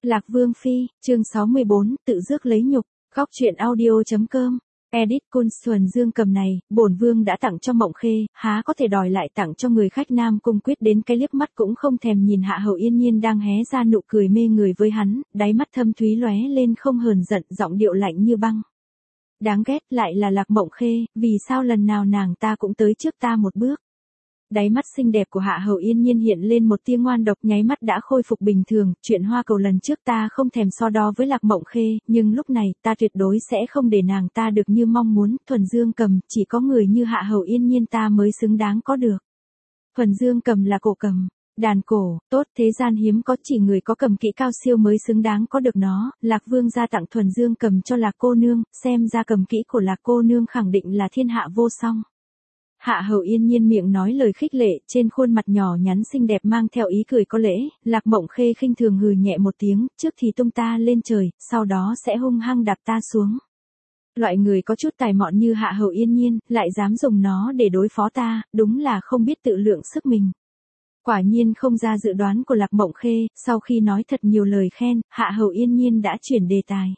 Lạc Vương Phi, chương 64, tự rước lấy nhục, góc truyện audio.com. Edit Cun Thuần Dương Cầm này, bổn vương đã tặng cho Mộng Khê, há có thể đòi lại tặng cho người khách Nam Cung Quyết. Đến cái liếc mắt cũng không thèm nhìn Hạ Hậu Yên Nhiên đang hé ra nụ cười mê người với hắn, đáy mắt thâm thúy lóe lên không hờn giận, giọng điệu lạnh như băng. Đáng ghét, lại là Lạc Mộng Khê, vì sao lần nào nàng ta cũng tới trước ta một bước. Đáy mắt xinh đẹp của Hạ Hậu Yên Nhiên hiện lên một tia ngoan độc, nháy mắt đã khôi phục bình thường. Chuyện hoa cầu lần trước ta không thèm so đo với Lạc Mộng Khê, nhưng lúc này ta tuyệt đối sẽ không để nàng ta được như mong muốn. Thuần Dương Cầm, chỉ có người như Hạ Hậu Yên Nhiên ta mới xứng đáng có được. Thuần Dương Cầm là cổ cầm, đàn cổ, tốt, thế gian hiếm có, chỉ người có cầm kỹ cao siêu mới xứng đáng có được nó. Lạc Vương gia tặng Thuần Dương Cầm cho Lạc cô nương, xem ra cầm kỹ của Lạc cô nương khẳng định là thiên hạ vô song. Hạ Hậu Yên Nhiên miệng nói lời khích lệ, trên khuôn mặt nhỏ nhắn xinh đẹp mang theo ý cười có lễ. Lạc Mộng Khê khinh thường hừ nhẹ một tiếng, trước thì tung ta lên trời, sau đó sẽ hung hăng đạp ta xuống. Loại người có chút tài mọn như Hạ Hậu Yên Nhiên, lại dám dùng nó để đối phó ta, đúng là không biết tự lượng sức mình. Quả nhiên không ra dự đoán của Lạc Mộng Khê, sau khi nói thật nhiều lời khen, Hạ Hậu Yên Nhiên đã chuyển đề tài.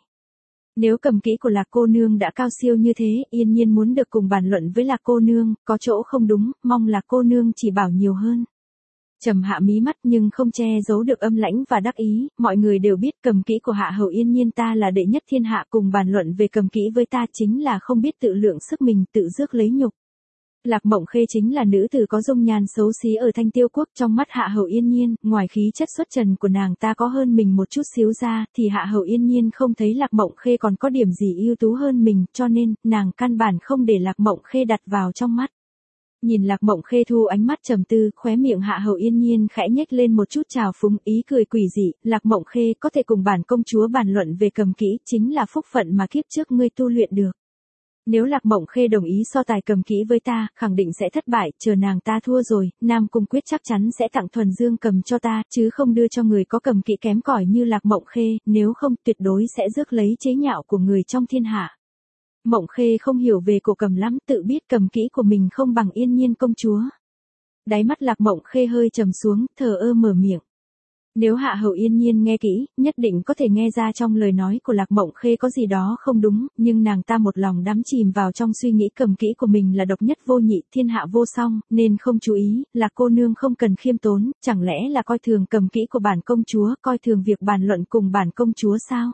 Nếu cầm kỹ của Lạc cô nương đã cao siêu như thế, Yên Nhiên muốn được cùng bàn luận với Lạc cô nương, có chỗ không đúng, mong Lạc cô nương chỉ bảo nhiều hơn. Trầm hạ mí mắt nhưng không che giấu được âm lãnh và đắc ý, mọi người đều biết cầm kỹ của Hạ Hậu Yên Nhiên ta là đệ nhất thiên hạ, cùng bàn luận về cầm kỹ với ta chính là không biết tự lượng sức mình, tự rước lấy nhục. Lạc Mộng Khê chính là nữ tử có dung nhan xấu xí ở Thanh Tiêu Quốc, trong mắt Hạ Hậu Yên Nhiên, ngoài khí chất xuất trần của nàng ta có hơn mình một chút xíu ra, thì Hạ Hậu Yên Nhiên không thấy Lạc Mộng Khê còn có điểm gì ưu tú hơn mình, cho nên, nàng căn bản không để Lạc Mộng Khê đặt vào trong mắt. Nhìn Lạc Mộng Khê thu ánh mắt trầm tư, khóe miệng Hạ Hậu Yên Nhiên khẽ nhếch lên một chút trào phúng, ý cười quỷ dị. Lạc Mộng Khê có thể cùng bản công chúa bàn luận về cầm kỹ, chính là phúc phận mà kiếp trước ngươi tu luyện được. Nếu Lạc Mộng Khê đồng ý so tài cầm kỹ với ta, khẳng định sẽ thất bại, chờ nàng ta thua rồi, Nam Cung Quyết chắc chắn sẽ tặng Thuần Dương Cầm cho ta, chứ không đưa cho người có cầm kỹ kém cỏi như Lạc Mộng Khê, nếu không tuyệt đối sẽ rước lấy chế nhạo của người trong thiên hạ. Mộng Khê không hiểu về cổ cầm lắm, tự biết cầm kỹ của mình không bằng Yên Nhiên công chúa. Đáy mắt Lạc Mộng Khê hơi trầm xuống, thờ ơ mở miệng. Nếu Hạ Hậu Yên Nhiên nghe kỹ, nhất định có thể nghe ra trong lời nói của Lạc Mộng Khê có gì đó không đúng, nhưng nàng ta một lòng đắm chìm vào trong suy nghĩ cầm kỹ của mình là độc nhất vô nhị, thiên hạ vô song, nên không chú ý. Lạc cô nương không cần khiêm tốn, chẳng lẽ là coi thường cầm kỹ của bản công chúa, coi thường việc bàn luận cùng bản công chúa sao?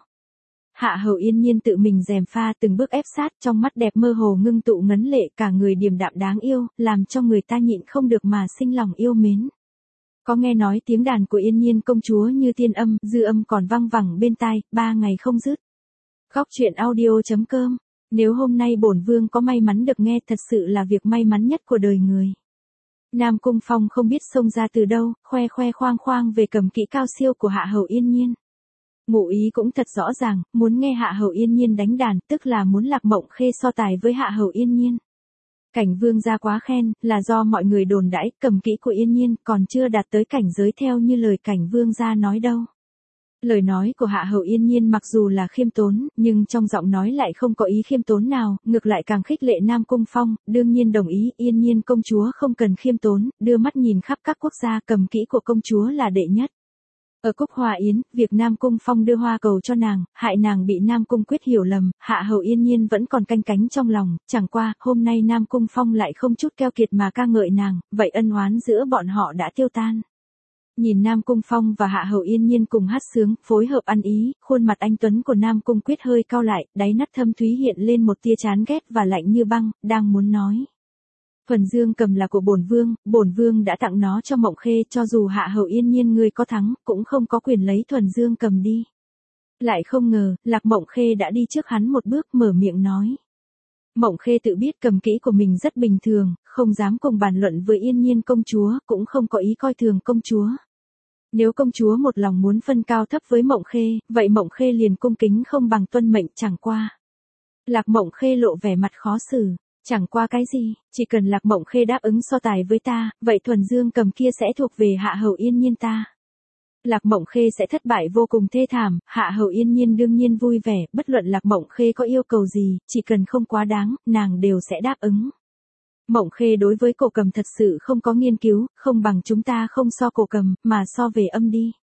Hạ Hậu Yên Nhiên tự mình gièm pha từng bước ép sát, trong mắt đẹp mơ hồ ngưng tụ ngấn lệ, cả người điềm đạm đáng yêu, làm cho người ta nhịn không được mà sinh lòng yêu mến. Có nghe nói tiếng đàn của Yên Nhiên công chúa như tiên âm, dư âm còn vang vẳng bên tai, 3 ngày không dứt. Góc truyện audio.com. Nếu hôm nay bổn vương có may mắn được nghe, thật sự là việc may mắn nhất của đời người. Nam Cung Phong không biết xông ra từ đâu, khoe khoang khoang về cầm kỹ cao siêu của Hạ Hậu Yên Nhiên. Ngụ ý cũng thật rõ ràng, muốn nghe Hạ Hậu Yên Nhiên đánh đàn, tức là muốn Lạc Mộng Khê so tài với Hạ Hậu Yên Nhiên. Cảnh vương gia quá khen, là do mọi người đồn đãi, cầm kỹ của Yên Nhiên còn chưa đạt tới cảnh giới theo như lời cảnh vương gia nói đâu. Lời nói của Hạ Hậu Yên Nhiên mặc dù là khiêm tốn, nhưng trong giọng nói lại không có ý khiêm tốn nào, ngược lại càng khích lệ Nam Cung Phong, đương nhiên đồng ý, Yên Nhiên công chúa không cần khiêm tốn, đưa mắt nhìn khắp các quốc gia, cầm kỹ của công chúa là đệ nhất. Ở Cúc Hoa Yến, việc Nam Cung Phong đưa hoa cầu cho nàng, hại nàng bị Nam Cung Quyết hiểu lầm, Hạ Hậu Yên Nhiên vẫn còn canh cánh trong lòng, chẳng qua, hôm nay Nam Cung Phong lại không chút keo kiệt mà ca ngợi nàng, vậy ân oán giữa bọn họ đã tiêu tan. Nhìn Nam Cung Phong và Hạ Hậu Yên Nhiên cùng hát sướng, phối hợp ăn ý, khuôn mặt anh tuấn của Nam Cung Quyết hơi cau lại, đáy mắt thâm thúy hiện lên một tia chán ghét và lạnh như băng, đang muốn nói. Thuần Dương Cầm là của bổn vương đã tặng nó cho Mộng Khê, cho dù Hạ Hậu Yên Nhiên ngươi có thắng, cũng không có quyền lấy Thuần Dương Cầm đi. Lại không ngờ, Lạc Mộng Khê đã đi trước hắn một bước, mở miệng nói. Mộng Khê tự biết cầm kỹ của mình rất bình thường, không dám cùng bàn luận với Yên Nhiên công chúa, cũng không có ý coi thường công chúa. Nếu công chúa một lòng muốn phân cao thấp với Mộng Khê, vậy Mộng Khê liền cung kính không bằng tuân mệnh, chẳng qua. Lạc Mộng Khê lộ vẻ mặt khó xử. Chẳng qua cái gì, chỉ cần Lạc Mộng Khê đáp ứng so tài với ta, vậy Thuần Dương Cầm kia sẽ thuộc về Hạ Hậu Yên Nhiên ta. Lạc Mộng Khê sẽ thất bại vô cùng thê thảm, Hạ Hậu Yên Nhiên đương nhiên vui vẻ, bất luận Lạc Mộng Khê có yêu cầu gì, chỉ cần không quá đáng, nàng đều sẽ đáp ứng. Mộng Khê đối với cổ cầm thật sự không có nghiên cứu, không bằng chúng ta không so cổ cầm, mà so về âm đi.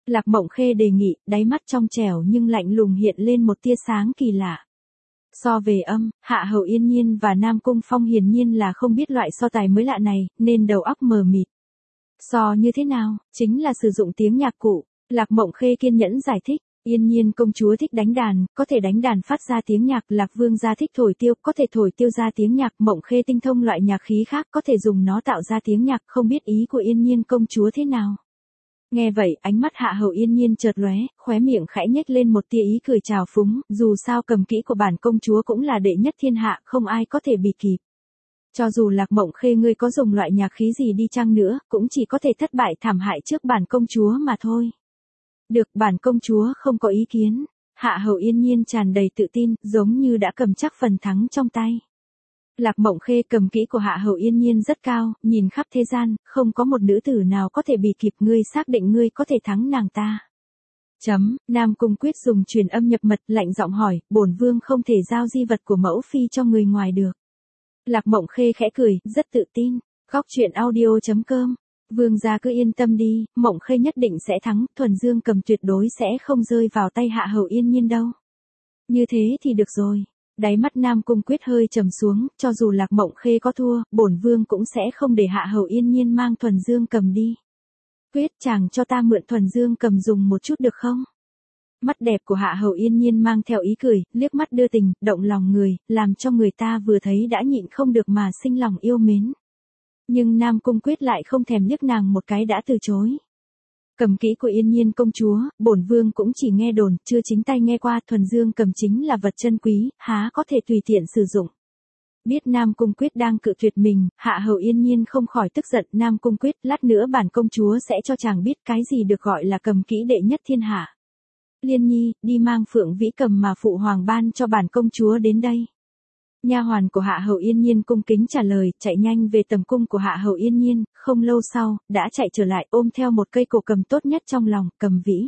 Lạc Mộng Khê đề nghị, đáy mắt trong trẻo nhưng lạnh lùng hiện lên một tia sáng kỳ lạ. So về âm, Hạ Hầu Yên Nhiên và Nam Cung Phong hiển nhiên là không biết loại so tài mới lạ này, nên đầu óc mờ mịt. So như thế nào, chính là sử dụng tiếng nhạc cụ. Lạc Mộng Khê kiên nhẫn giải thích, Yên Nhiên công chúa thích đánh đàn, có thể đánh đàn phát ra tiếng nhạc, Lạc Vương gia thích thổi tiêu, có thể thổi tiêu ra tiếng nhạc, Mộng Khê tinh thông loại nhạc khí khác, có thể dùng nó tạo ra tiếng nhạc, không biết ý của Yên Nhiên công chúa thế nào. Nghe vậy, ánh mắt Hạ Hầu Yên Nhiên chợt lóe, khóe miệng khẽ nhếch lên một tia ý cười trào phúng, dù sao cầm kỹ của bản công chúa cũng là đệ nhất thiên hạ, không ai có thể bì kịp. Cho dù Lạc Mộng Khê ngươi có dùng loại nhạc khí gì đi chăng nữa, cũng chỉ có thể thất bại thảm hại trước bản công chúa mà thôi. Được, bản công chúa không có ý kiến. Hạ Hầu Yên Nhiên tràn đầy tự tin, giống như đã cầm chắc phần thắng trong tay. Lạc Mộng Khê cầm kỹ của Hạ Hầu Yên Nhiên rất cao, nhìn khắp thế gian, không có một nữ tử nào có thể bì kịp, ngươi xác định ngươi có thể thắng nàng ta. Nam Cung Quyết dùng truyền âm nhập mật, lạnh giọng hỏi, bổn vương không thể giao di vật của mẫu phi cho người ngoài được. Lạc Mộng Khê khẽ cười, rất tự tin. Góc truyện audio.com. Vương gia cứ yên tâm đi, Mộng Khê nhất định sẽ thắng, Thuần Dương cầm tuyệt đối sẽ không rơi vào tay Hạ Hầu Yên Nhiên đâu. Như thế thì được rồi. Đáy mắt Nam Cung Quyết hơi trầm xuống, cho dù Lạc Mộng Khê có thua, bổn vương cũng sẽ không để Hạ Hầu Yên Nhiên mang Thuần Dương cầm đi. Quyết, chàng cho ta mượn Thuần Dương cầm dùng một chút được không? Mắt đẹp của Hạ Hầu Yên Nhiên mang theo ý cười, liếc mắt đưa tình, động lòng người, làm cho người ta vừa thấy đã nhịn không được mà sinh lòng yêu mến. Nhưng Nam Cung Quyết lại không thèm liếc nàng một cái đã từ chối. Cầm kỹ của Yên Nhiên công chúa, bổn vương cũng chỉ nghe đồn, chưa chính tay nghe qua, Thuần Dương cầm chính là vật chân quý, há có thể tùy tiện sử dụng. Biết Nam Cung Quyết đang cự tuyệt mình, Hạ Hầu Yên Nhiên không khỏi tức giận, Nam Cung Quyết, lát nữa bản công chúa sẽ cho chàng biết cái gì được gọi là cầm kỹ đệ nhất thiên hạ. Liên Nhi, đi mang Phượng Vĩ cầm mà phụ hoàng ban cho bản công chúa đến đây. Nha hoàn của Hạ Hầu Yên Nhiên cung kính trả lời, chạy nhanh về tầm cung của Hạ Hầu Yên Nhiên, không lâu sau, đã chạy trở lại ôm theo một cây cổ cầm tốt nhất trong lòng, cầm vĩ.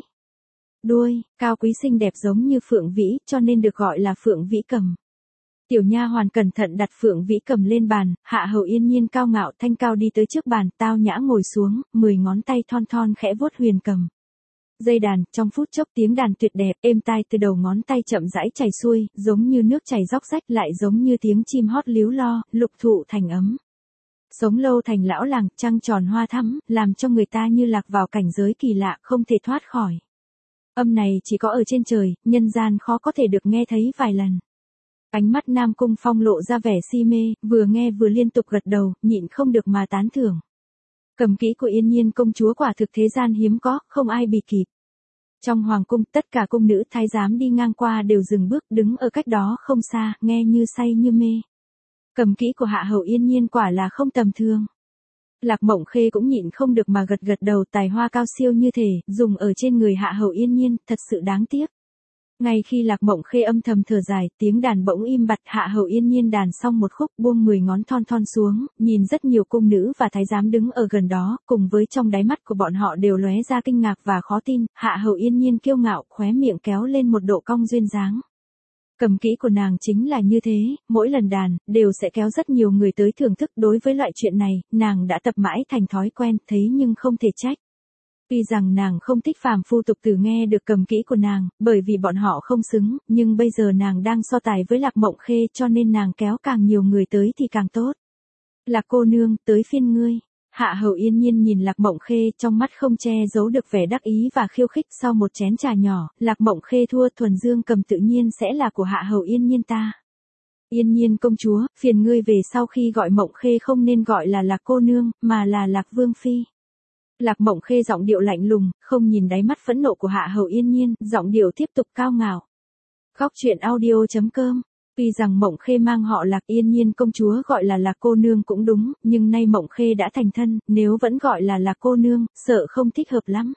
Đuôi, cao quý xinh đẹp giống như Phượng Vĩ, cho nên được gọi là Phượng Vĩ cầm. Tiểu nha hoàn cẩn thận đặt Phượng Vĩ cầm lên bàn, Hạ Hầu Yên Nhiên cao ngạo thanh cao đi tới trước bàn, tao nhã ngồi xuống, 10 ngón tay thon thon khẽ vuốt huyền cầm. Dây đàn, trong phút chốc tiếng đàn tuyệt đẹp, êm tai từ đầu ngón tay chậm rãi chảy xuôi, giống như nước chảy róc rách, lại giống như tiếng chim hót líu lo, lục thụ thành ấm. Sống lâu thành lão làng, trăng tròn hoa thắm, làm cho người ta như lạc vào cảnh giới kỳ lạ, không thể thoát khỏi. Âm này chỉ có ở trên trời, nhân gian khó có thể được nghe thấy vài lần. Ánh mắt Nam Cung Phong lộ ra vẻ si mê, vừa nghe vừa liên tục gật đầu, nhịn không được mà tán thưởng. Cầm kỹ của Yên Nhiên công chúa quả thực thế gian hiếm có, không ai bì kịp. Trong hoàng cung, tất cả cung nữ thái giám đi ngang qua đều dừng bước, đứng ở cách đó không xa, nghe như say như mê. Cầm kỹ của Hạ Hầu Yên Nhiên quả là không tầm thường. Lạc Mộng Khê cũng nhịn không được mà gật gật đầu, tài hoa cao siêu như thể, dùng ở trên người Hạ Hầu Yên Nhiên, thật sự đáng tiếc. Ngay khi Lạc Mộng Khê âm thầm thở dài, tiếng đàn bỗng im bặt, Hạ Hầu Yên Nhiên đàn xong một khúc, buông 10 ngón thon thon xuống, nhìn rất nhiều cung nữ và thái giám đứng ở gần đó, cùng với trong đáy mắt của bọn họ đều lóe ra kinh ngạc và khó tin, Hạ Hầu Yên Nhiên kiêu ngạo, khóe miệng kéo lên một độ cong duyên dáng. Cầm kỹ của nàng chính là như thế, mỗi lần đàn, đều sẽ kéo rất nhiều người tới thưởng thức, đối với loại chuyện này, nàng đã tập mãi thành thói quen, thế nhưng không thể trách. Tuy rằng nàng không thích phàm phu tục tử nghe được cầm kỹ của nàng, bởi vì bọn họ không xứng, nhưng bây giờ nàng đang so tài với Lạc Mộng Khê cho nên nàng kéo càng nhiều người tới thì càng tốt. Lạc cô nương, tới phiên ngươi. Hạ Hầu Yên Nhiên nhìn Lạc Mộng Khê, trong mắt không che giấu được vẻ đắc ý và khiêu khích. Sau một chén trà nhỏ, Lạc Mộng Khê thua, Thuần Dương cầm tự nhiên sẽ là của Hạ Hầu Yên Nhiên ta. Yên Nhiên công chúa, phiền ngươi về sau khi gọi Mộng Khê không nên gọi là Lạc cô nương, mà là Lạc Vương phi. Lạc Mộng Khê giọng điệu lạnh lùng, không nhìn đáy mắt phẫn nộ của Hạ Hầu Yên Nhiên, giọng điệu tiếp tục cao ngạo. Góc truyện audio.com. Tuy rằng Mộng Khê mang họ Lạc, Yên Nhiên công chúa gọi là Lạc cô nương cũng đúng, nhưng nay Mộng Khê đã thành thân, nếu vẫn gọi là Lạc cô nương, sợ không thích hợp lắm.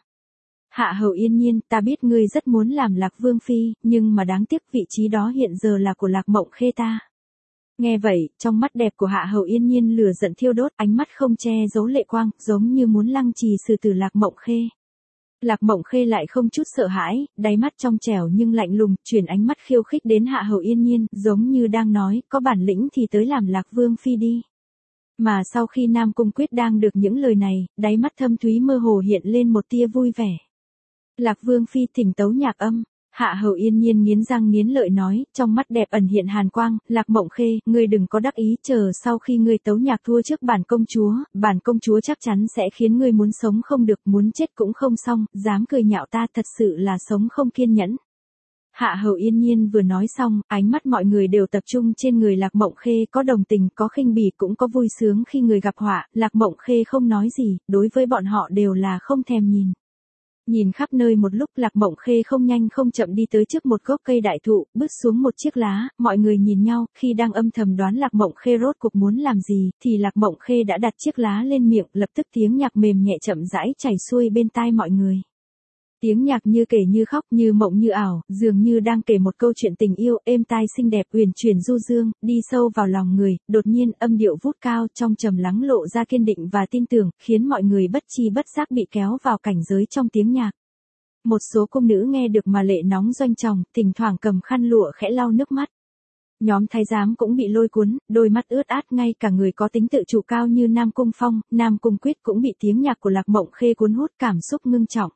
Hạ Hầu Yên Nhiên, ta biết ngươi rất muốn làm Lạc Vương phi, nhưng mà đáng tiếc vị trí đó hiện giờ là của Lạc Mộng Khê ta. Nghe vậy, trong mắt đẹp của Hạ Hầu Yên Nhiên lửa giận thiêu đốt, ánh mắt không che giấu lệ quang, giống như muốn lăng trì xử tử Lạc Mộng Khê. Lạc Mộng Khê lại không chút sợ hãi, đáy mắt trong trẻo nhưng lạnh lùng, chuyển ánh mắt khiêu khích đến Hạ Hầu Yên Nhiên, giống như đang nói, có bản lĩnh thì tới làm Lạc Vương phi đi. Mà sau khi Nam Cung Quyết đang được những lời này, đáy mắt thâm thúy mơ hồ hiện lên một tia vui vẻ. Lạc Vương phi thỉnh tấu nhạc âm. Hạ Hầu Yên Nhiên nghiến răng nghiến lợi nói, trong mắt đẹp ẩn hiện hàn quang, Lạc Mộng Khê, ngươi đừng có đắc ý, chờ sau khi ngươi tấu nhạc thua trước bản công chúa chắc chắn sẽ khiến ngươi muốn sống không được, muốn chết cũng không xong, dám cười nhạo ta, thật sự là sống không kiên nhẫn. Hạ Hầu Yên Nhiên vừa nói xong, ánh mắt mọi người đều tập trung trên người Lạc Mộng Khê, có đồng tình, có khinh bỉ, cũng có vui sướng khi người gặp họa, Lạc Mộng Khê không nói gì, đối với bọn họ đều là không thèm nhìn. Nhìn khắp nơi một lúc, Lạc Mộng Khê không nhanh không chậm đi tới trước một gốc cây đại thụ, bước xuống một chiếc lá, mọi người nhìn nhau, khi đang âm thầm đoán Lạc Mộng Khê rốt cuộc muốn làm gì, thì Lạc Mộng Khê đã đặt chiếc lá lên miệng, lập tức tiếng nhạc mềm nhẹ chậm rãi chảy xuôi bên tai mọi người. Tiếng nhạc như kể như khóc, như mộng như ảo, dường như đang kể một câu chuyện tình yêu, êm tai xinh đẹp, uyển chuyển du dương, đi sâu vào lòng người, đột nhiên âm điệu vút cao trong trầm lắng lộ ra kiên định và tin tưởng, khiến mọi người bất chi bất giác bị kéo vào cảnh giới trong tiếng nhạc. Một số cung nữ nghe được mà lệ nóng doanh tròng, thỉnh thoảng cầm khăn lụa khẽ lau nước mắt. Nhóm thái giám cũng bị lôi cuốn, đôi mắt ướt át, ngay cả người có tính tự chủ cao như Nam Cung Phong, Nam Cung Quyết cũng bị tiếng nhạc của Lạc Mộng Khê cuốn hút, cảm xúc ngưng trọng.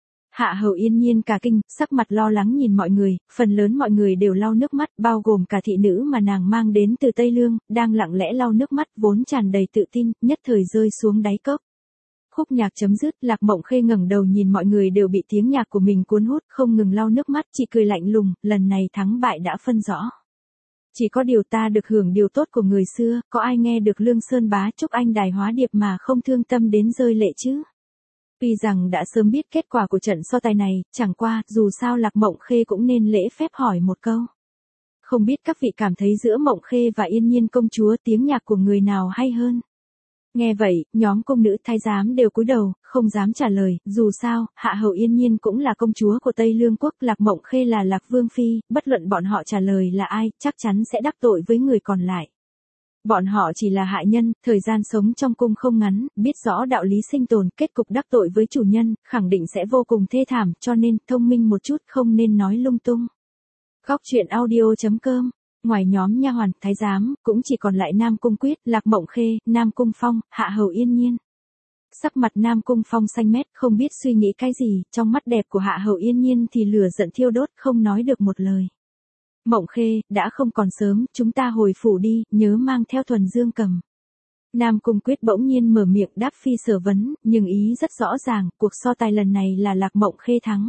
Hạ Hầu Yên Nhiên cả kinh, sắc mặt lo lắng nhìn mọi người, phần lớn mọi người đều lau nước mắt, bao gồm cả thị nữ mà nàng mang đến từ Tây Lương, đang lặng lẽ lau nước mắt vốn tràn đầy tự tin, nhất thời rơi xuống đáy cốc. Khúc nhạc chấm dứt, Lạc Mộng Khê ngẩng đầu nhìn mọi người đều bị tiếng nhạc của mình cuốn hút, không ngừng lau nước mắt, chỉ cười lạnh lùng, lần này thắng bại đã phân rõ. Chỉ có điều ta được hưởng điều tốt của người xưa, có ai nghe được Lương Sơn bá chúc anh đài hóa điệp mà không thương tâm đến rơi lệ chứ? Tuy rằng đã sớm biết kết quả của trận so tài này, chẳng qua, dù sao Lạc Mộng Khê cũng nên lễ phép hỏi một câu. Không biết các vị cảm thấy giữa Mộng Khê và Yên Nhiên công chúa tiếng nhạc của người nào hay hơn? Nghe vậy, nhóm cung nữ thái giám đều cúi đầu, không dám trả lời, dù sao, Hạ Hầu Yên Nhiên cũng là công chúa của Tây Lương quốc, Lạc Mộng Khê là Lạc Vương phi, bất luận bọn họ trả lời là ai, chắc chắn sẽ đắc tội với người còn lại. Bọn họ chỉ là hạ nhân, thời gian sống trong cung không ngắn, biết rõ đạo lý sinh tồn, kết cục đắc tội với chủ nhân, khẳng định sẽ vô cùng thê thảm, cho nên, thông minh một chút, không nên nói lung tung. Góc truyện audio.com. Ngoài nhóm nha hoàn, thái giám, cũng chỉ còn lại Nam Cung Quyết, Lạc Mộng Khê, Nam Cung Phong, Hạ Hầu Yên Nhiên. Sắc mặt Nam Cung Phong xanh mét, không biết suy nghĩ cái gì, trong mắt đẹp của Hạ Hầu Yên Nhiên thì lửa giận thiêu đốt, không nói được một lời. Mộng Khê, đã không còn sớm, chúng ta hồi phủ đi, nhớ mang theo Thuần Dương Cầm. Nam Cung Quyết bỗng nhiên mở miệng đáp phi sở vấn, nhưng ý rất rõ ràng, cuộc so tài lần này là Lạc Mộng Khê thắng.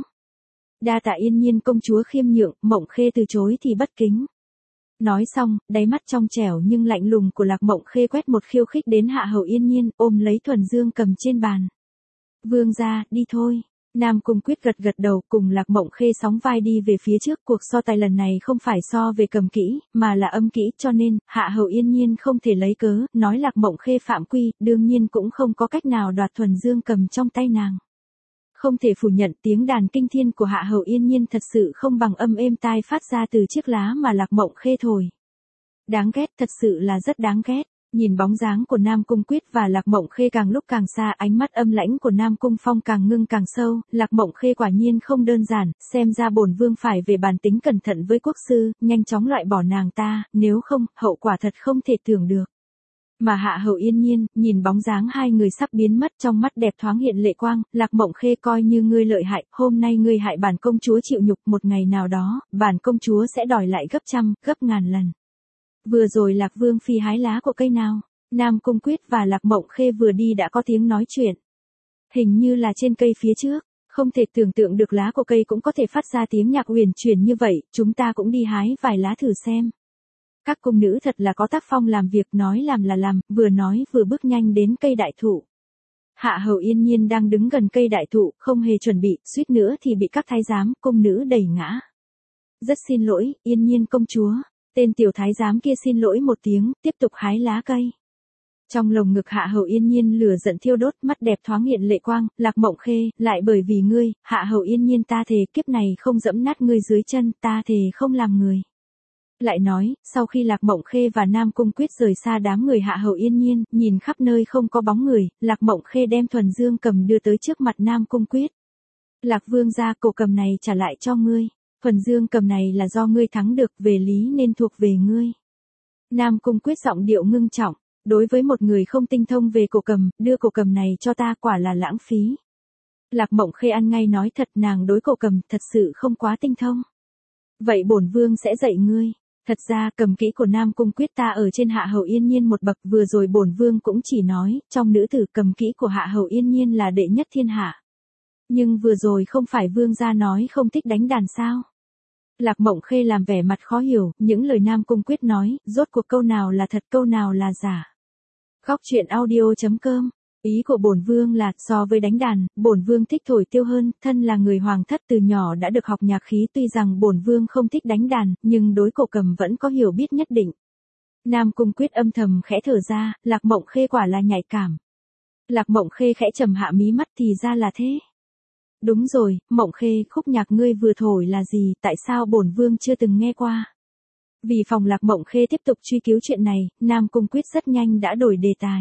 Đa tạ Yên Nhiên công chúa khiêm nhượng, Mộng Khê từ chối thì bất kính. Nói xong, đáy mắt trong trẻo nhưng lạnh lùng của Lạc Mộng Khê quét một khiêu khích đến Hạ Hầu Yên Nhiên, ôm lấy Thuần Dương Cầm trên bàn. Vương gia, đi thôi. Nam Cung Quyết gật gật đầu, cùng Lạc Mộng Khê sóng vai đi về phía trước, cuộc so tài lần này không phải so về cầm kỹ, mà là âm kỹ, cho nên, Hạ Hầu Yên Nhiên không thể lấy cớ, nói Lạc Mộng Khê phạm quy, đương nhiên cũng không có cách nào đoạt Thuần Dương Cầm trong tay nàng. Không thể phủ nhận tiếng đàn kinh thiên của Hạ Hầu Yên Nhiên thật sự không bằng âm êm tai phát ra từ chiếc lá mà Lạc Mộng Khê thổi. Đáng ghét, thật sự là rất đáng ghét. Nhìn bóng dáng của Nam Cung Quyết và Lạc Mộng Khê càng lúc càng xa, ánh mắt âm lãnh của Nam Cung Phong càng ngưng càng sâu, Lạc Mộng Khê quả nhiên không đơn giản, xem ra bổn vương phải về bàn tính cẩn thận với quốc sư, nhanh chóng loại bỏ nàng ta, nếu không, hậu quả thật không thể tưởng được. Mà Hạ Hầu Yên Nhiên, nhìn bóng dáng hai người sắp biến mất, trong mắt đẹp thoáng hiện lệ quang, Lạc Mộng Khê coi như ngươi lợi hại, hôm nay ngươi hại bản công chúa chịu nhục, một ngày nào đó, bản công chúa sẽ đòi lại gấp trăm, gấp ngàn lần. Vừa rồi Lạc Vương phi hái lá của cây nào? Nam Cung Quyết và Lạc Mộng Khê vừa đi đã có tiếng nói chuyện. Hình như là trên cây phía trước, không thể tưởng tượng được lá của cây cũng có thể phát ra tiếng nhạc uyển chuyển như vậy, chúng ta cũng đi hái vài lá thử xem. Các cung nữ thật là có tác phong làm việc, nói làm là làm, vừa nói vừa bước nhanh đến cây đại thụ. Hạ Hầu Yên Nhiên đang đứng gần cây đại thụ, không hề chuẩn bị, suýt nữa thì bị các thái giám, cung nữ đẩy ngã. Rất xin lỗi, Yên Nhiên công chúa. Tên tiểu thái giám kia xin lỗi một tiếng, tiếp tục hái lá cây. Trong lồng ngực Hạ Hầu Yên Nhiên lửa giận thiêu đốt, mắt đẹp thoáng hiện lệ quang, Lạc Mộng Khê, lại bởi vì ngươi, Hạ Hầu Yên Nhiên ta thề kiếp này không dẫm nát ngươi dưới chân, ta thề không làm người. Lại nói, sau khi Lạc Mộng Khê và Nam Cung Quyết rời xa đám người Hạ Hầu Yên Nhiên, nhìn khắp nơi không có bóng người, Lạc Mộng Khê đem Thuần Dương Cầm đưa tới trước mặt Nam Cung Quyết. Lạc Vương gia, cổ cầm này trả lại cho ngươi. Thuần Dương Cầm này là do ngươi thắng được, về lý nên thuộc về ngươi. Nam Cung Quyết giọng điệu ngưng trọng, đối với một người không tinh thông về cổ cầm, đưa cổ cầm này cho ta quả là lãng phí. Lạc Mộng Khê ăn ngay nói thật, nàng đối Cổ Cầm thật sự không quá tinh thông. Vậy bổn vương sẽ dạy ngươi. Thật ra cầm kỹ của Nam Cung Quyết ta ở trên Hạ Hầu Yên Nhiên một bậc, vừa rồi bổn vương cũng chỉ nói, trong nữ tử cầm kỹ của Hạ Hầu Yên Nhiên là đệ nhất thiên hạ. Nhưng vừa rồi không phải vương gia nói không thích đánh đàn sao? Lạc Mộng Khê làm vẻ mặt khó hiểu, những lời Nam Cung Quyết nói, rốt cuộc câu nào là thật câu nào là giả. Khóc chuyện audio.com. Ý của bổn vương là, so với đánh đàn, bổn vương thích thổi tiêu hơn, thân là người hoàng thất từ nhỏ đã được học nhạc khí, tuy rằng bổn vương không thích đánh đàn, nhưng đối Cổ Cầm vẫn có hiểu biết nhất định. Nam Cung Quyết âm thầm khẽ thở ra, Lạc Mộng Khê quả là nhạy cảm. Lạc Mộng Khê khẽ trầm hạ mí mắt, thì ra là thế. Đúng rồi, Mộng Khê, khúc nhạc ngươi vừa thổi là gì, tại sao bổn vương chưa từng nghe qua? Vì phòng Lạc Mộng Khê tiếp tục truy cứu chuyện này, Nam Cung Quyết rất nhanh đã đổi đề tài.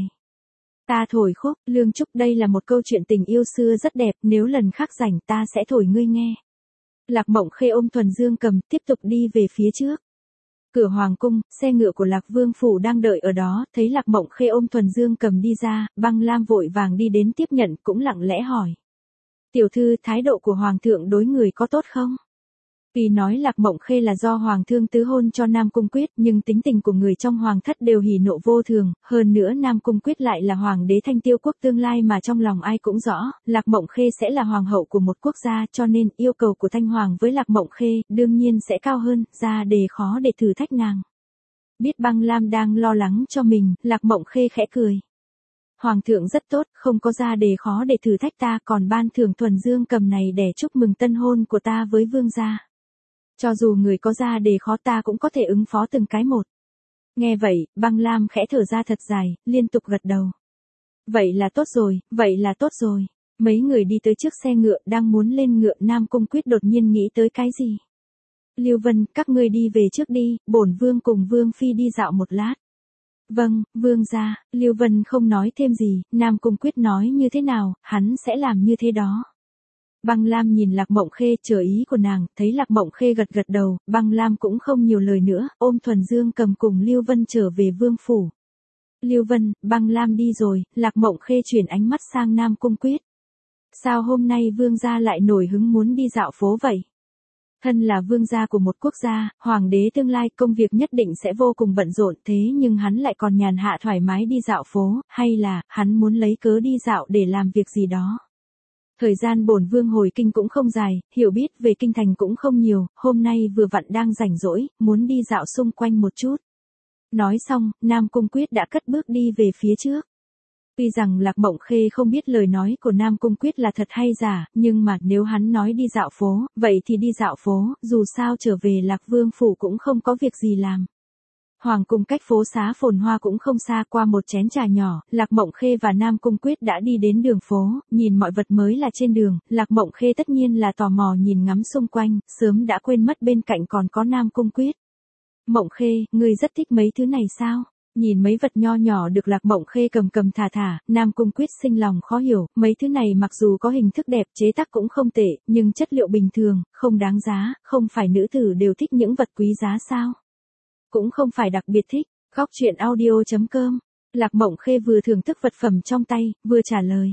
Ta thổi khúc, Lương Trúc, đây là một câu chuyện tình yêu xưa rất đẹp, nếu lần khác rảnh ta sẽ thổi ngươi nghe. Lạc Mộng Khê ôm Thuần Dương Cầm, tiếp tục đi về phía trước. Cửa hoàng cung, xe ngựa của Lạc Vương phủ đang đợi ở đó, thấy Lạc Mộng Khê ôm Thuần Dương Cầm đi ra, Băng Lam vội vàng đi đến tiếp nhận, cũng lặng lẽ hỏi. Tiểu thư, thái độ của hoàng thượng đối người có tốt không? Vì nói Lạc Mộng Khê là do hoàng thương tứ hôn cho Nam Cung Quyết, nhưng tính tình của người trong hoàng thất đều hỉ nộ vô thường, hơn nữa Nam Cung Quyết lại là hoàng đế Thanh Tiêu quốc tương lai mà trong lòng ai cũng rõ, Lạc Mộng Khê sẽ là hoàng hậu của một quốc gia, cho nên yêu cầu của Thanh Hoàng với Lạc Mộng Khê đương nhiên sẽ cao hơn, ra đề khó để thử thách nàng. Biết Băng Lam đang lo lắng cho mình, Lạc Mộng Khê khẽ cười. Hoàng thượng rất tốt, không có ra đề khó để thử thách ta, còn ban thưởng Thuần Dương Cầm này để chúc mừng tân hôn của ta với vương gia. Cho dù người có ra đề khó ta cũng có thể ứng phó từng cái một. Nghe vậy, Băng Lam khẽ thở ra thật dài, liên tục gật đầu. Vậy là tốt rồi, vậy là tốt rồi. Mấy người đi tới trước xe ngựa, đang muốn lên ngựa, Nam Cung Quyết đột nhiên nghĩ tới cái gì. Lưu Vân, các ngươi đi về trước đi, bổn vương cùng Vương Phi đi dạo một lát. Vâng, vương gia. Lưu Vân không nói thêm gì, Nam Cung Quyết nói như thế nào, hắn sẽ làm như thế đó. Băng Lam nhìn Lạc Mộng Khê, chờ ý của nàng, thấy Lạc Mộng Khê gật gật đầu, Băng Lam cũng không nhiều lời nữa, ôm Thuần Dương Cầm cùng Lưu Vân trở về vương phủ. Lưu Vân, Băng Lam đi rồi, Lạc Mộng Khê chuyển ánh mắt sang Nam Cung Quyết. Sao hôm nay vương gia lại nổi hứng muốn đi dạo phố vậy? Thân là vương gia của một quốc gia, hoàng đế tương lai, công việc nhất định sẽ vô cùng bận rộn, thế nhưng hắn lại còn nhàn hạ thoải mái đi dạo phố, hay là, hắn muốn lấy cớ đi dạo để làm việc gì đó. Thời gian bổn vương hồi kinh cũng không dài, hiểu biết về kinh thành cũng không nhiều, hôm nay vừa vặn đang rảnh rỗi, muốn đi dạo xung quanh một chút. Nói xong, Nam Cung Quyết đã cất bước đi về phía trước. Tuy rằng Lạc Mộng Khê không biết lời nói của Nam Cung Quyết là thật hay giả, nhưng mà nếu hắn nói đi dạo phố, vậy thì đi dạo phố, dù sao trở về Lạc Vương phủ cũng không có việc gì làm. Hoàng cung cách phố xá phồn hoa cũng không xa, qua một chén trà nhỏ, Lạc Mộng Khê và Nam Cung Quyết đã đi đến đường phố, nhìn mọi vật mới là trên đường, Lạc Mộng Khê tất nhiên là tò mò nhìn ngắm xung quanh, sớm đã quên mất bên cạnh còn có Nam Cung Quyết. Mộng Khê, ngươi rất thích mấy thứ này sao? Nhìn mấy vật nho nhỏ được Lạc Mộng Khê cầm cầm thả thả, Nam Cung Quyết sinh lòng khó hiểu, mấy thứ này mặc dù có hình thức đẹp, chế tác cũng không tệ, nhưng chất liệu bình thường, không đáng giá, không phải nữ tử đều thích những vật quý giá sao? Cũng không phải đặc biệt thích. Khóc chuyện audio.com. Lạc Mộng Khê vừa thưởng thức vật phẩm trong tay, vừa trả lời.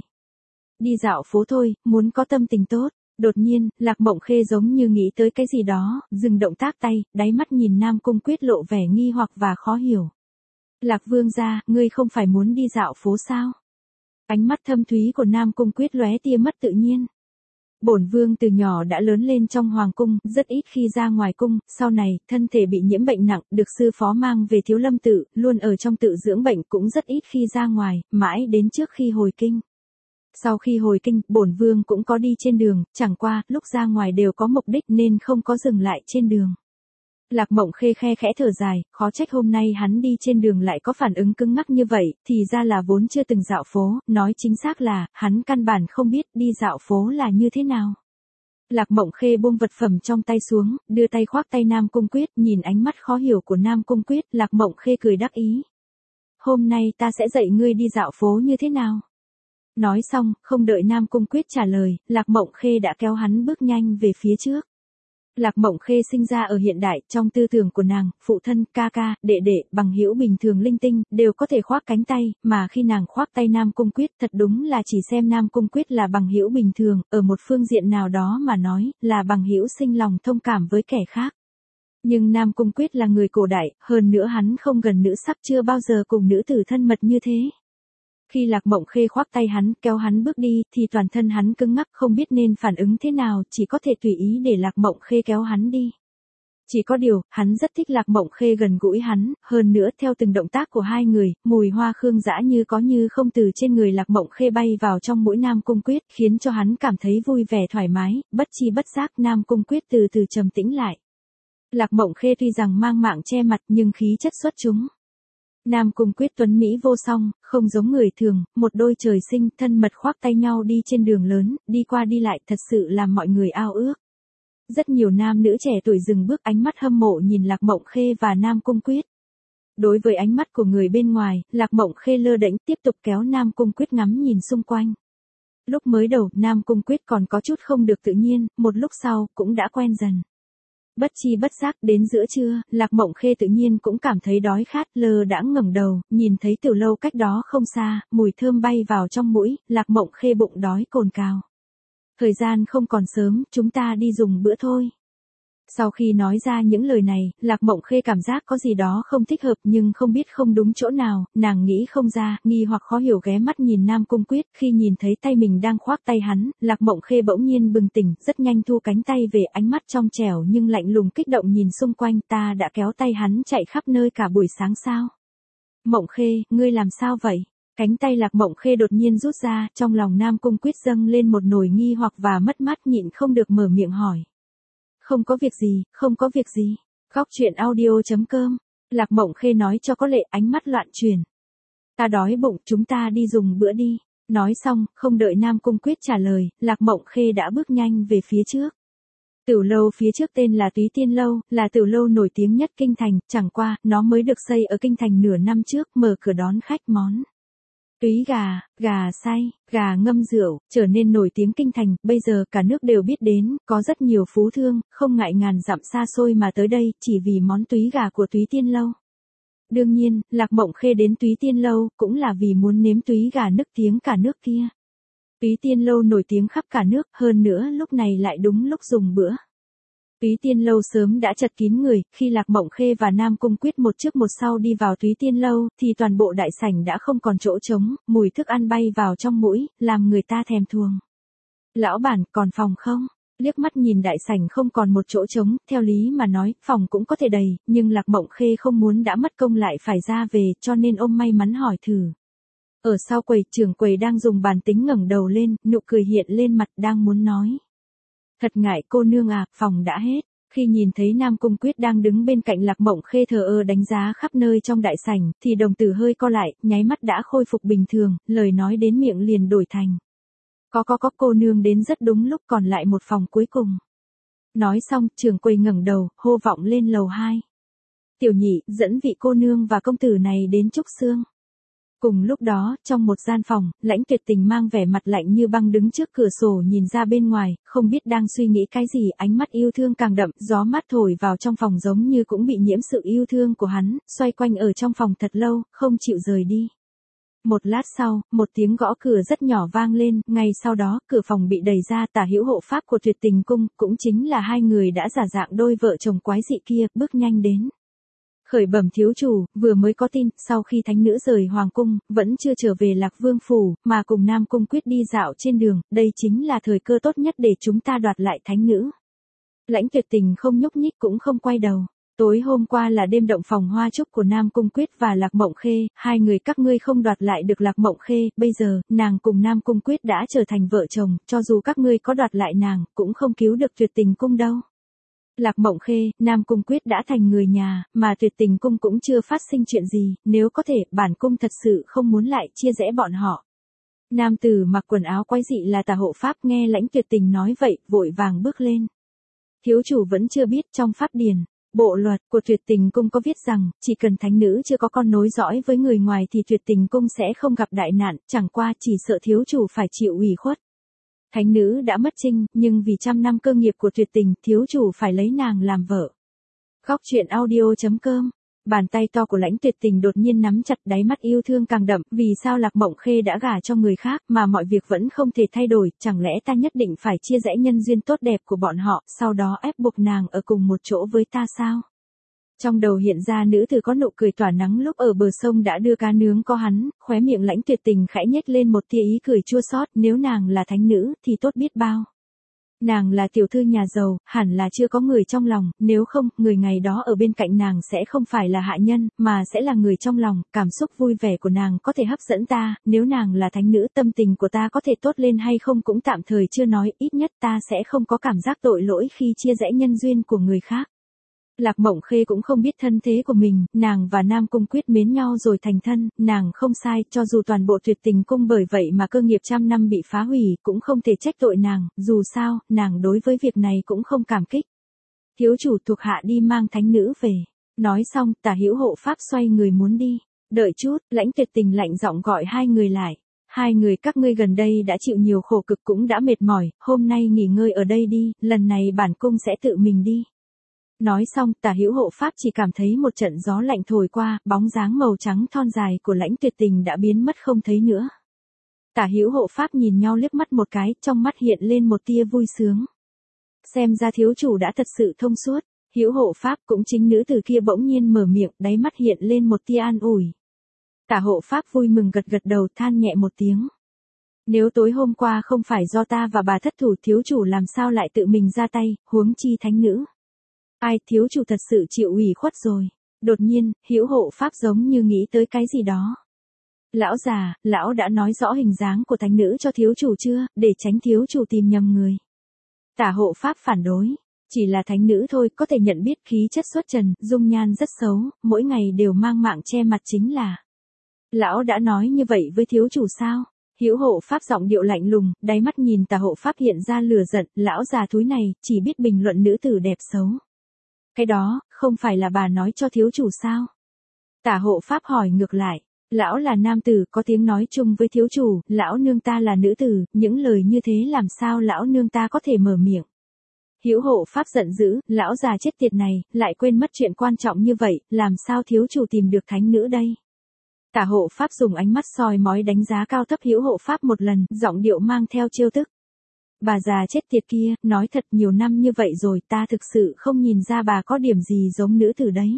Đi dạo phố thôi, muốn có tâm tình tốt. Đột nhiên, Lạc Mộng Khê giống như nghĩ tới cái gì đó, dừng động tác tay, đáy mắt nhìn Nam Cung Quyết lộ vẻ nghi hoặc và khó hiểu. Lạc vương gia, ngươi không phải muốn đi dạo phố sao? Ánh mắt thâm thúy của Nam Cung Quyết lóe tia mất tự nhiên. Bổn vương từ nhỏ đã lớn lên trong hoàng cung, rất ít khi ra ngoài cung, sau này, thân thể bị nhiễm bệnh nặng, được sư phó mang về Thiếu Lâm tự, luôn ở trong tự dưỡng bệnh, cũng rất ít khi ra ngoài, mãi đến trước khi hồi kinh. Sau khi hồi kinh, bổn vương cũng có đi trên đường, chẳng qua, lúc ra ngoài đều có mục đích nên không có dừng lại trên đường. Lạc Mộng Khê khe khẽ thở dài, khó trách hôm nay hắn đi trên đường lại có phản ứng cứng ngắc như vậy, thì ra là vốn chưa từng dạo phố, nói chính xác là, hắn căn bản không biết đi dạo phố là như thế nào. Lạc Mộng Khê buông vật phẩm trong tay xuống, đưa tay khoác tay Nam Cung Quyết, nhìn ánh mắt khó hiểu của Nam Cung Quyết, Lạc Mộng Khê cười đắc ý. Hôm nay ta sẽ dạy ngươi đi dạo phố như thế nào? Nói xong, không đợi Nam Cung Quyết trả lời, Lạc Mộng Khê đã kéo hắn bước nhanh về phía trước. Lạc Mộng Khê sinh ra ở hiện đại, trong tư tưởng của nàng, phụ thân, ca ca, đệ đệ, bằng hữu bình thường linh tinh, đều có thể khoác cánh tay, mà khi nàng khoác tay Nam Cung Quyết thật đúng là chỉ xem Nam Cung Quyết là bằng hữu bình thường, ở một phương diện nào đó mà nói, là bằng hữu sinh lòng thông cảm với kẻ khác. Nhưng Nam Cung Quyết là người cổ đại, hơn nữa hắn không gần nữ sắc, chưa bao giờ cùng nữ tử thân mật như thế. Khi Lạc Mộng Khê khoác tay hắn, kéo hắn bước đi, thì toàn thân hắn cứng ngắc không biết nên phản ứng thế nào, chỉ có thể tùy ý để Lạc Mộng Khê kéo hắn đi. Chỉ có điều, hắn rất thích Lạc Mộng Khê gần gũi hắn, hơn nữa theo từng động tác của hai người, mùi hoa khương dã như có như không từ trên người Lạc Mộng Khê bay vào trong mũi Nam Cung Quyết, khiến cho hắn cảm thấy vui vẻ thoải mái, bất chi bất giác Nam Cung Quyết từ từ trầm tĩnh lại. Lạc Mộng Khê tuy rằng mang mạng che mặt nhưng khí chất xuất chúng. Nam Cung Quyết tuấn mỹ vô song, không giống người thường, một đôi trời sinh thân mật khoác tay nhau đi trên đường lớn, đi qua đi lại thật sự làm mọi người ao ước. Rất nhiều nam nữ trẻ tuổi dừng bước ánh mắt hâm mộ nhìn Lạc Mộng Khê và Nam Cung Quyết. Đối với ánh mắt của người bên ngoài, Lạc Mộng Khê lơ đễnh tiếp tục kéo Nam Cung Quyết ngắm nhìn xung quanh. Lúc mới đầu, Nam Cung Quyết còn có chút không được tự nhiên, một lúc sau, cũng đã quen dần. Bất chi bất giác đến giữa trưa, Lạc Mộng Khê tự nhiên cũng cảm thấy đói khát, lơ đãng ngẩng đầu, nhìn thấy tiểu lâu cách đó không xa, mùi thơm bay vào trong mũi, Lạc Mộng Khê bụng đói cồn cào. Thời gian không còn sớm, chúng ta đi dùng bữa thôi. Sau khi nói ra những lời này, Lạc Mộng Khê cảm giác có gì đó không thích hợp nhưng không biết không đúng chỗ nào, nàng nghĩ không ra, nghi hoặc khó hiểu ghé mắt nhìn Nam Cung Quyết, khi nhìn thấy tay mình đang khoác tay hắn, Lạc Mộng Khê bỗng nhiên bừng tỉnh, rất nhanh thu cánh tay về, ánh mắt trong trẻo nhưng lạnh lùng kích động nhìn xung quanh, ta đã kéo tay hắn chạy khắp nơi cả buổi sáng sao? Mộng Khê, ngươi làm sao vậy? Cánh tay Lạc Mộng Khê đột nhiên rút ra, trong lòng Nam Cung Quyết dâng lên một nồi nghi hoặc và mất mát nhịn không được mở miệng hỏi. Không có việc gì, không có việc gì. Góc truyện audio.com. Lạc Mộng Khê nói cho có lệ, ánh mắt loạn chuyển. Ta đói bụng, chúng ta đi dùng bữa đi. Nói xong, không đợi Nam Cung Quyết trả lời, Lạc Mộng Khê đã bước nhanh về phía trước. Tiểu lâu phía trước tên là Túy Tiên Lâu, là tiểu lâu nổi tiếng nhất kinh thành, chẳng qua, nó mới được xây ở kinh thành nửa năm trước, mở cửa đón khách món túy gà, gà xay, gà ngâm rượu, trở nên nổi tiếng kinh thành, bây giờ cả nước đều biết đến, có rất nhiều phú thương, không ngại ngàn dặm xa xôi mà tới đây, chỉ vì món túy gà của Túy Tiên Lâu. Đương nhiên, Lạc Mộng Khê đến Túy Tiên Lâu, cũng là vì muốn nếm túy gà nức tiếng cả nước kia. Túy Tiên Lâu nổi tiếng khắp cả nước, hơn nữa lúc này lại đúng lúc dùng bữa. Túy Tiên Lâu sớm đã chật kín người, khi Lạc Mộng Khê và Nam Cung Quyết một trước một sau đi vào Túy Tiên Lâu, thì toàn bộ đại sảnh đã không còn chỗ trống, mùi thức ăn bay vào trong mũi, làm người ta thèm thuồng. Lão bản, còn phòng không? Liếc mắt nhìn đại sảnh không còn một chỗ trống, theo lý mà nói, phòng cũng có thể đầy, nhưng Lạc Mộng Khê không muốn đã mất công lại phải ra về, cho nên ôm may mắn hỏi thử. Ở sau quầy, trưởng quầy đang dùng bàn tính ngẩng đầu lên, nụ cười hiện lên mặt đang muốn nói. Thật ngại cô nương à, phòng đã hết. Khi nhìn thấy Nam Cung Quyết đang đứng bên cạnh Lạc Mộng Khê thờ ơ đánh giá khắp nơi trong đại sảnh, thì đồng tử hơi co lại, nháy mắt đã khôi phục bình thường, lời nói đến miệng liền đổi thành. Có cô nương đến rất đúng lúc, còn lại một phòng cuối cùng. Nói xong, trưởng quầy ngẩng đầu, hô vọng lên lầu 2. Tiểu nhị, dẫn vị cô nương và công tử này đến Trúc Xương. Cùng lúc đó, trong một gian phòng, Lãnh Tuyệt Tình mang vẻ mặt lạnh như băng đứng trước cửa sổ nhìn ra bên ngoài, không biết đang suy nghĩ cái gì, ánh mắt yêu thương càng đậm, gió mát thổi vào trong phòng giống như cũng bị nhiễm sự yêu thương của hắn, xoay quanh ở trong phòng thật lâu, không chịu rời đi. Một lát sau, một tiếng gõ cửa rất nhỏ vang lên, ngay sau đó, cửa phòng bị đẩy ra, Tả Hữu hộ pháp của Tuyệt Tình cung, cũng chính là hai người đã giả dạng đôi vợ chồng quái dị kia, bước nhanh đến. Khởi bẩm thiếu chủ, vừa mới có tin, sau khi thánh nữ rời hoàng cung, vẫn chưa trở về Lạc Vương phủ, mà cùng Nam Cung Quyết đi dạo trên đường, đây chính là thời cơ tốt nhất để chúng ta đoạt lại thánh nữ. Lãnh Tuyệt Tình không nhúc nhích cũng không quay đầu. Tối hôm qua là đêm động phòng hoa trúc của Nam Cung Quyết và Lạc Mộng Khê, hai người các ngươi không đoạt lại được Lạc Mộng Khê, bây giờ, nàng cùng Nam Cung Quyết đã trở thành vợ chồng, cho dù các ngươi có đoạt lại nàng, cũng không cứu được Tuyệt Tình cung đâu. Lạc Mộng Khê, Nam Cung Quyết đã thành người nhà, mà Tuyệt Tình cung cũng chưa phát sinh chuyện gì, nếu có thể, bản cung thật sự không muốn lại chia rẽ bọn họ. Nam tử mặc quần áo quái dị là Tả hộ pháp nghe Lãnh Tuyệt Tình nói vậy, vội vàng bước lên. Thiếu chủ vẫn chưa biết trong pháp điển, bộ luật của Tuyệt Tình cung có viết rằng, chỉ cần thánh nữ chưa có con nối dõi với người ngoài thì Tuyệt Tình cung sẽ không gặp đại nạn, chẳng qua chỉ sợ thiếu chủ phải chịu ủy khuất. Thánh nữ đã mất trinh, nhưng vì trăm năm cơ nghiệp của tuyệt tình, thiếu chủ phải lấy nàng làm vợ. Góc truyện audio.com. Bàn tay to của Lãnh Tuyệt Tình đột nhiên nắm chặt, đáy mắt yêu thương càng đậm, vì sao Lạc Mộng Khê đã gả cho người khác mà mọi việc vẫn không thể thay đổi, chẳng lẽ ta nhất định phải chia rẽ nhân duyên tốt đẹp của bọn họ, sau đó ép buộc nàng ở cùng một chỗ với ta sao? Trong đầu hiện ra nữ tử có nụ cười tỏa nắng lúc ở bờ sông đã đưa cá nướng có hắn, khóe miệng Lãnh Tuyệt Tình khẽ nhếch lên một tia ý cười chua xót, nếu nàng là thánh nữ thì tốt biết bao. Nàng là tiểu thư nhà giàu, hẳn là chưa có người trong lòng, nếu không, người ngày đó ở bên cạnh nàng sẽ không phải là hạ nhân, mà sẽ là người trong lòng, cảm xúc vui vẻ của nàng có thể hấp dẫn ta, nếu nàng là thánh nữ tâm tình của ta có thể tốt lên hay không cũng tạm thời chưa nói, ít nhất ta sẽ không có cảm giác tội lỗi khi chia rẽ nhân duyên của người khác. Lạc Mộng Khê cũng không biết thân thế của mình, nàng và Nam Cung Quyết mến nhau rồi thành thân, nàng không sai, cho dù toàn bộ Tuyệt Tình cung bởi vậy mà cơ nghiệp trăm năm bị phá hủy, cũng không thể trách tội nàng, dù sao, nàng đối với việc này cũng không cảm kích. Thiếu chủ thuộc hạ đi mang thánh nữ về. Nói xong, Tả Hữu hộ pháp xoay người muốn đi. Đợi chút, Lãnh Tuyệt Tình lạnh giọng gọi hai người lại. Hai người các ngươi gần đây đã chịu nhiều khổ cực cũng đã mệt mỏi, hôm nay nghỉ ngơi ở đây đi, lần này bản cung sẽ tự mình đi. Nói xong, Tả Hữu hộ pháp chỉ cảm thấy một trận gió lạnh thổi qua, bóng dáng màu trắng thon dài của Lãnh Tuyệt Tình đã biến mất không thấy nữa. Tả Hữu hộ pháp nhìn nhau liếc mắt một cái, trong mắt hiện lên một tia vui sướng. Xem ra thiếu chủ đã thật sự thông suốt. Hữu hộ pháp cũng chính nữ tử kia bỗng nhiên mở miệng, đáy mắt hiện lên một tia an ủi. Tả hộ pháp vui mừng gật gật đầu, than nhẹ một tiếng. Nếu tối hôm qua không phải do ta và bà thất thủ, thiếu chủ làm sao lại tự mình ra tay, huống chi thánh nữ. Ai, thiếu chủ thật sự chịu ủy khuất rồi. Đột nhiên, Hữu hộ pháp giống như nghĩ tới cái gì đó. Lão già, lão đã nói rõ hình dáng của thánh nữ cho thiếu chủ chưa, để tránh thiếu chủ tìm nhầm người. Tả hộ pháp phản đối. Chỉ là thánh nữ thôi, có thể nhận biết khí chất xuất trần, dung nhan rất xấu, mỗi ngày đều mang mạng che mặt chính là. Lão đã nói như vậy với thiếu chủ sao? Hữu hộ pháp giọng điệu lạnh lùng, đáy mắt nhìn Tả hộ pháp hiện ra lửa giận, lão già thúi này, chỉ biết bình luận nữ tử đẹp xấu. Cái đó, không phải là bà nói cho thiếu chủ sao? Tả hộ pháp hỏi ngược lại. Lão là nam tử, có tiếng nói chung với thiếu chủ, lão nương ta là nữ tử, những lời như thế làm sao lão nương ta có thể mở miệng? Hữu hộ pháp giận dữ, lão già chết tiệt này, lại quên mất chuyện quan trọng như vậy, làm sao thiếu chủ tìm được thánh nữ đây? Tả hộ pháp dùng ánh mắt soi mói đánh giá cao thấp Hữu hộ pháp một lần, giọng điệu mang theo trêu tức. Bà già chết tiệt kia, nói thật nhiều năm như vậy rồi, ta thực sự không nhìn ra bà có điểm gì giống nữ tử đấy.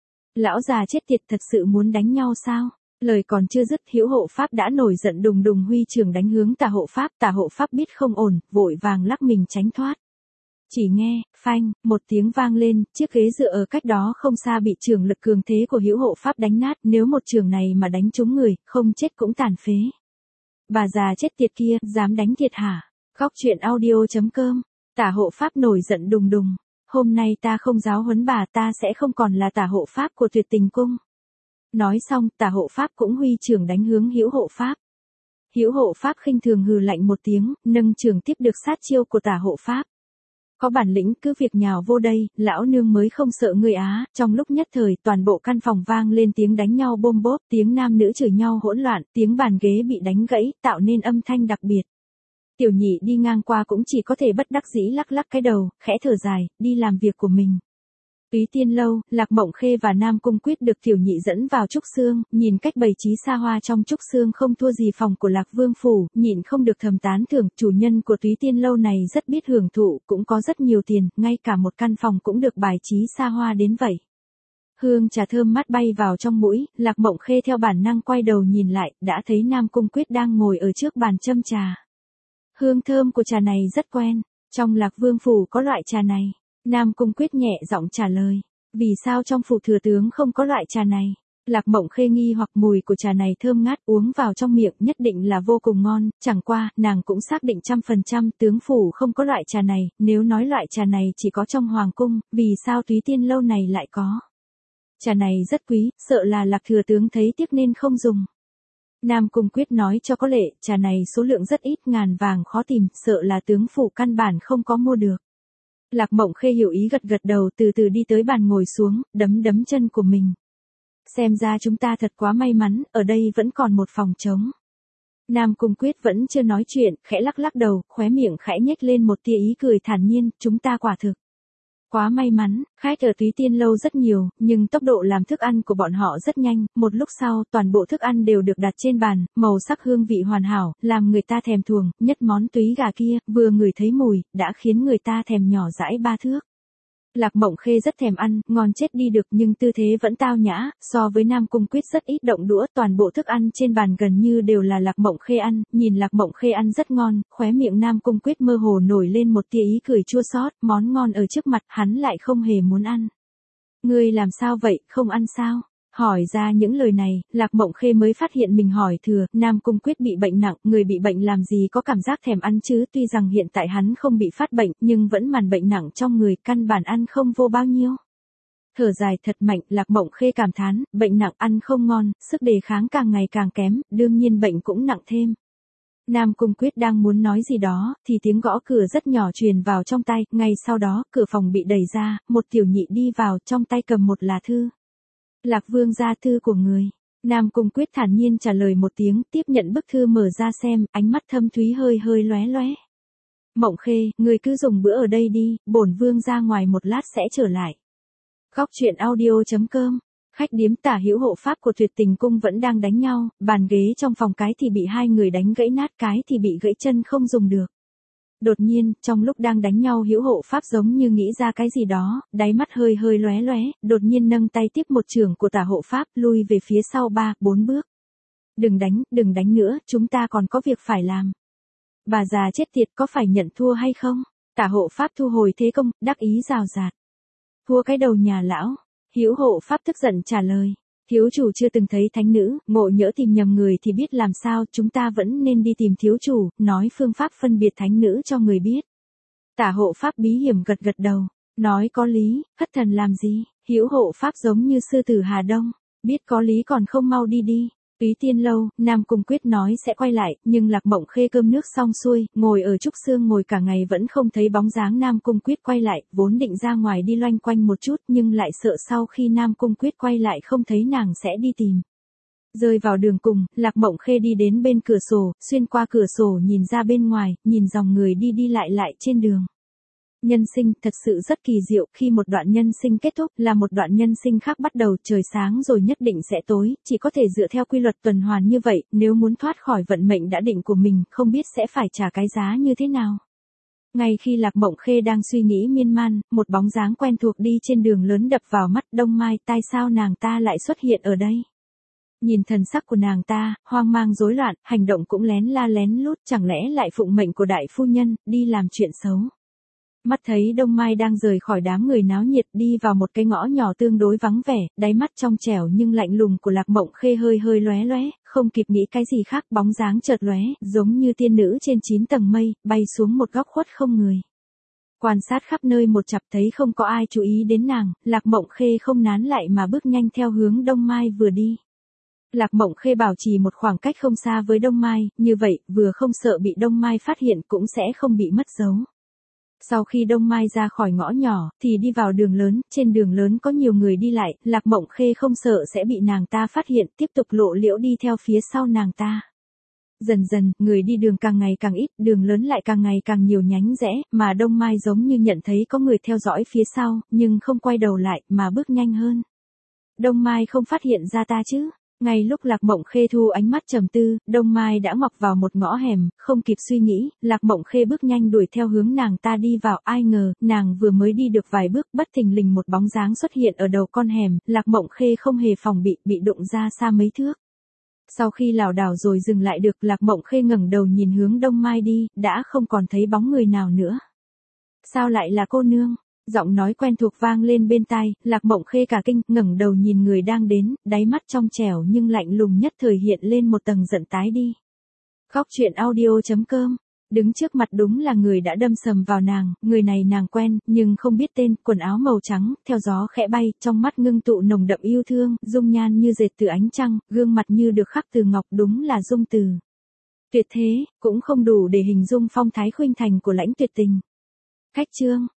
Lão già chết tiệt thật sự muốn đánh nhau sao? Lời còn chưa dứt, Hữu hộ pháp đã nổi giận đùng đùng huy trường đánh hướng Tả hộ pháp biết không ổn, vội vàng lắc mình tránh thoát. Chỉ nghe, phanh, một tiếng vang lên, chiếc ghế dựa ở cách đó không xa bị trường lực cường thế của Hữu hộ pháp đánh nát, nếu một trường này mà đánh trúng người, không chết cũng tàn phế. Bà già chết tiệt kia, dám đánh thiệt hả? Góc truyện audio.com. Tả hộ pháp nổi giận đùng đùng. Hôm nay ta không giáo huấn bà, ta sẽ không còn là Tả hộ pháp của Tuyệt Tình cung. Nói xong, Tả hộ pháp cũng huy trường đánh hướng Hữu hộ pháp. Hữu hộ pháp khinh thường hừ lạnh một tiếng, nâng trường tiếp được sát chiêu của Tả hộ pháp. Có bản lĩnh cứ việc nhào vô đây, lão nương mới không sợ ngươi á. Trong lúc nhất thời, toàn bộ căn phòng vang lên tiếng đánh nhau bôm bốp, tiếng nam nữ chửi nhau hỗn loạn, tiếng bàn ghế bị đánh gãy, tạo nên âm thanh đặc biệt. Tiểu nhị đi ngang qua cũng chỉ có thể bất đắc dĩ lắc lắc cái đầu, khẽ thở dài, đi làm việc của mình. Túy Tiên lâu, Lạc Mộng Khê và Nam Cung Quyết được tiểu nhị dẫn vào trúc xương, nhìn cách bày trí xa hoa trong trúc xương không thua gì phòng của Lạc Vương phủ, nhịn không được thầm tán thưởng, chủ nhân của Túy Tiên lâu này rất biết hưởng thụ, cũng có rất nhiều tiền, ngay cả một căn phòng cũng được bài trí xa hoa đến vậy. Hương trà thơm mát bay vào trong mũi, Lạc Mộng Khê theo bản năng quay đầu nhìn lại, đã thấy Nam Cung Quyết đang ngồi ở trước bàn châm trà. Hương thơm của trà này rất quen, trong Lạc Vương phủ có loại trà này. Nam Cung Quyết nhẹ giọng trả lời. Vì sao trong phủ thừa tướng không có loại trà này? Lạc Mộng Khê nghi hoặc mùi của trà này thơm ngát, uống vào trong miệng nhất định là vô cùng ngon, chẳng qua, nàng cũng xác định 100% tướng phủ không có loại trà này, nếu nói loại trà này chỉ có trong hoàng cung, vì sao Túy Tiên lâu này lại có? Trà này rất quý, sợ là Lạc thừa tướng thấy tiếc nên không dùng. Nam Cung Quyết nói cho có lệ, trà này số lượng rất ít, ngàn vàng khó tìm, sợ là tướng phủ căn bản không có mua được. Lạc Mộng Khê hiểu ý gật gật đầu, từ từ đi tới bàn ngồi xuống, đấm đấm chân của mình. Xem ra chúng ta thật quá may mắn, ở đây vẫn còn một phòng trống. Nam Cung Quyết vẫn chưa nói chuyện, khẽ lắc lắc đầu, khóe miệng khẽ nhếch lên một tia ý cười thản nhiên, chúng ta quả thực quá may mắn, khách ở Túy Tiên Lâu rất nhiều, nhưng tốc độ làm thức ăn của bọn họ rất nhanh, một lúc sau, toàn bộ thức ăn đều được đặt trên bàn, màu sắc hương vị hoàn hảo, làm người ta thèm thuồng, nhất món túy gà kia, vừa ngửi thấy mùi, đã khiến người ta thèm nhỏ dãi ba thước. Lạc Mộng Khê rất thèm ăn, ngon chết đi được nhưng tư thế vẫn tao nhã, so với Nam Cung Quyết rất ít động đũa, toàn bộ thức ăn trên bàn gần như đều là Lạc Mộng Khê ăn, nhìn Lạc Mộng Khê ăn rất ngon, khóe miệng Nam Cung Quyết mơ hồ nổi lên một tia ý cười chua xót, món ngon ở trước mặt, hắn lại không hề muốn ăn. Ngươi làm sao vậy, không ăn sao? Hỏi ra những lời này, Lạc Mộng Khê mới phát hiện mình hỏi thừa, Nam Cung Quyết bị bệnh nặng, người bị bệnh làm gì có cảm giác thèm ăn chứ, tuy rằng hiện tại hắn không bị phát bệnh, nhưng vẫn màn bệnh nặng trong người, căn bản ăn không vô bao nhiêu. Thở dài thật mạnh, Lạc Mộng Khê cảm thán, bệnh nặng ăn không ngon, sức đề kháng càng ngày càng kém, đương nhiên bệnh cũng nặng thêm. Nam Cung Quyết đang muốn nói gì đó, thì tiếng gõ cửa rất nhỏ truyền vào trong tay, ngay sau đó, cửa phòng bị đẩy ra, một tiểu nhị đi vào, trong tay cầm một lá thư. Lạc Vương gia thư của người. Nam Cung Quyết thản nhiên trả lời một tiếng, tiếp nhận bức thư mở ra xem, ánh mắt thâm thúy hơi hơi lóe lóe. Mộng Khê, người cứ dùng bữa ở đây đi, bổn vương ra ngoài một lát sẽ trở lại. Góc truyện audio.com. Khách điếm Tả Hữu hộ pháp của Tuyệt Tình cung vẫn đang đánh nhau, bàn ghế trong phòng cái thì bị hai người đánh gãy nát, cái thì bị gãy chân không dùng được. Đột nhiên, trong lúc đang đánh nhau Hữu hộ pháp giống như nghĩ ra cái gì đó, đáy mắt hơi hơi lóe lóe, đột nhiên nâng tay tiếp một chưởng của Tả hộ pháp, lui về phía sau 3-4 bước. Đừng đánh nữa, chúng ta còn có việc phải làm. Bà già chết tiệt, có phải nhận thua hay không? Tả hộ pháp thu hồi thế công, đắc ý rào rạt. Thua cái đầu nhà lão. Hữu hộ pháp tức giận trả lời. Thiếu chủ chưa từng thấy thánh nữ, ngộ nhỡ tìm nhầm người thì biết làm sao, chúng ta vẫn nên đi tìm thiếu chủ, nói phương pháp phân biệt thánh nữ cho người biết. Tả hộ pháp bí hiểm gật gật đầu, nói có lý, hất thần làm gì, Hữu hộ pháp giống như sư tử Hà Đông, biết có lý còn không mau đi đi. Túy Tiên Lâu, Nam Cung Quyết nói sẽ quay lại, nhưng Lạc Mộng Khê cơm nước xong xuôi, ngồi ở trúc xương ngồi cả ngày vẫn không thấy bóng dáng Nam Cung Quyết quay lại, vốn định ra ngoài đi loanh quanh một chút nhưng lại sợ sau khi Nam Cung Quyết quay lại không thấy nàng sẽ đi tìm. Rơi vào đường cùng, Lạc Mộng Khê đi đến bên cửa sổ, xuyên qua cửa sổ nhìn ra bên ngoài, nhìn dòng người đi đi lại trên đường. Nhân sinh thật sự rất kỳ diệu, khi một đoạn nhân sinh kết thúc là một đoạn nhân sinh khác bắt đầu, trời sáng rồi nhất định sẽ tối, chỉ có thể dựa theo quy luật tuần hoàn như vậy, nếu muốn thoát khỏi vận mệnh đã định của mình, không biết sẽ phải trả cái giá như thế nào. Ngay khi Lạc Mộng Khê đang suy nghĩ miên man, một bóng dáng quen thuộc đi trên đường lớn đập vào mắt. Đông Mai, tại sao nàng ta lại xuất hiện ở đây? Nhìn thần sắc của nàng ta, hoang mang rối loạn, hành động cũng lén la lén lút, chẳng lẽ lại phụng mệnh của đại phu nhân, đi làm chuyện xấu. Mắt thấy Đông Mai đang rời khỏi đám người náo nhiệt đi vào một cái ngõ nhỏ tương đối vắng vẻ, đáy mắt trong trẻo nhưng lạnh lùng của Lạc Mộng Khê hơi hơi lóe lóe, không kịp nghĩ cái gì khác, bóng dáng chợt lóe, giống như tiên nữ trên 9 tầng mây, bay xuống một góc khuất không người. Quan sát khắp nơi một chặp thấy không có ai chú ý đến nàng, Lạc Mộng Khê không nán lại mà bước nhanh theo hướng Đông Mai vừa đi. Lạc Mộng Khê bảo trì một khoảng cách không xa với Đông Mai, như vậy, vừa không sợ bị Đông Mai phát hiện cũng sẽ không bị mất dấu. Sau khi Đông Mai ra khỏi ngõ nhỏ, thì đi vào đường lớn, trên đường lớn có nhiều người đi lại, Lạc Mộng Khê không sợ sẽ bị nàng ta phát hiện, tiếp tục lộ liễu đi theo phía sau nàng ta. Dần dần, người đi đường càng ngày càng ít, đường lớn lại càng ngày càng nhiều nhánh rẽ, mà Đông Mai giống như nhận thấy có người theo dõi phía sau, nhưng không quay đầu lại, mà bước nhanh hơn. Đông Mai không phát hiện ra ta chứ? Ngay lúc Lạc Mộng Khê thu ánh mắt trầm tư, Đông Mai đã ngoặt vào một ngõ hẻm, không kịp suy nghĩ, Lạc Mộng Khê bước nhanh đuổi theo hướng nàng ta đi vào, ai ngờ, nàng vừa mới đi được vài bước, bất thình lình một bóng dáng xuất hiện ở đầu con hẻm, Lạc Mộng Khê không hề phòng bị đụng ra xa mấy thước. Sau khi lảo đảo rồi dừng lại được, Lạc Mộng Khê ngẩng đầu nhìn hướng Đông Mai đi, đã không còn thấy bóng người nào nữa. Sao lại là cô nương? Giọng nói quen thuộc vang lên bên tai, Lạc Mộng Khê cả kinh, ngẩng đầu nhìn người đang đến, đáy mắt trong trẻo nhưng lạnh lùng nhất thời hiện lên một tầng giận tái đi. Góc truyện audio.com. Đứng trước mặt đúng là người đã đâm sầm vào nàng, người này nàng quen, nhưng không biết tên, quần áo màu trắng, theo gió khẽ bay, trong mắt ngưng tụ nồng đậm yêu thương, dung nhan như dệt từ ánh trăng, gương mặt như được khắc từ ngọc, đúng là dung từ tuyệt thế, cũng không đủ để hình dung phong thái khuynh thành của Lãnh Tuyệt Tình. Khách trương.